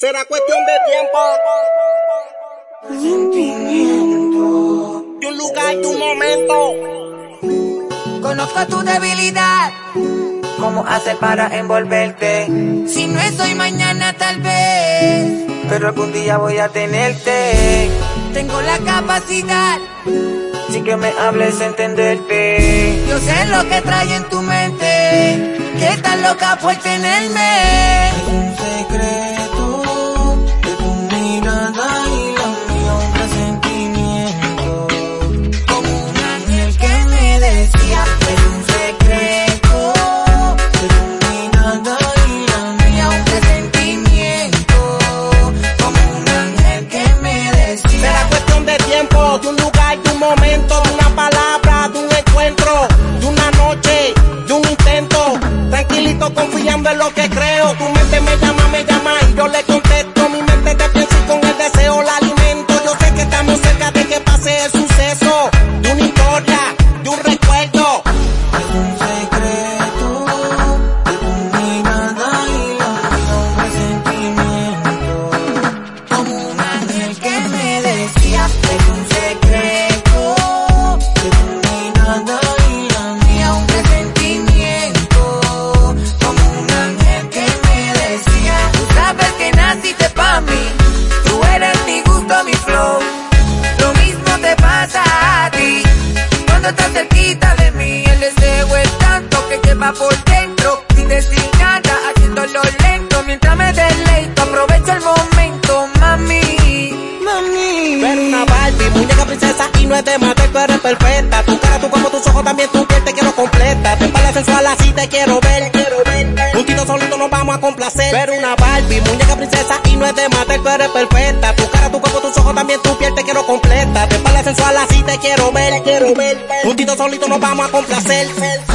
Será cuestión de tiempo. Sentimiento. De un lugar, de un momento. Conozco tu debilidad. ¿Cómo hacer para envolverte? Si no es hoy, mañana tal vez. Pero algún día voy a tenerte. Tengo la capacidad. Si que me hables, entenderte. Yo sé lo que trae en tu mente. Que estás loca por tenerme. Es un secreto de tu mirada y la mía, un presentimiento. Como un ángel que me decía. Es un secreto de tu mirada y la mía, un presentimiento. Como un ángel que me decía. Será cuestión de tiempo, de un lugar, de un momento, de una palabra, de un encuentro, de una noche, de un intento. Tranquilito, confiando en lo que creo. Tu mente me llama y yo le contesto. Mi mente te piensa y con el deseo la alimento. Yo sé que estamos cerca de que pase el suceso, de una historia, de un recuerdo. Es un secreto de tu mirada y la mía, un presentimiento. Como un ángel que me decía. Es un secreto de tu mirada y la mía, un presentimiento. Como un ángel que me decía. Tú sabes que naciste pa' mí. Tú eres mi gusto, mi flow. Lo mismo te pasa a ti. Cuando estás cerquita de mí, el deseo es tanto que lleva por dentro. Sin decir nada, haciéndolo lento. Mientras me deleito, aprovecho el momento, mami. Mami. Tú eres una Barbie, muñeca princesa y no es de matar, tú eres perfecta. Tu cara, tu cuerpo, tus ojos, también tu piel te quiero completa. Te espalda sensual así te quiero ver. Juntito solito nos vamos a complacer. Tú eres una Barbie, muñeca princesa y no es de matar, tú eres perfecta. Tu cara, tu cuerpo, tus ojos, también tu piel te quiero completa. Te espalda sensual así te quiero ver. Juntito solito nos vamos a complacer.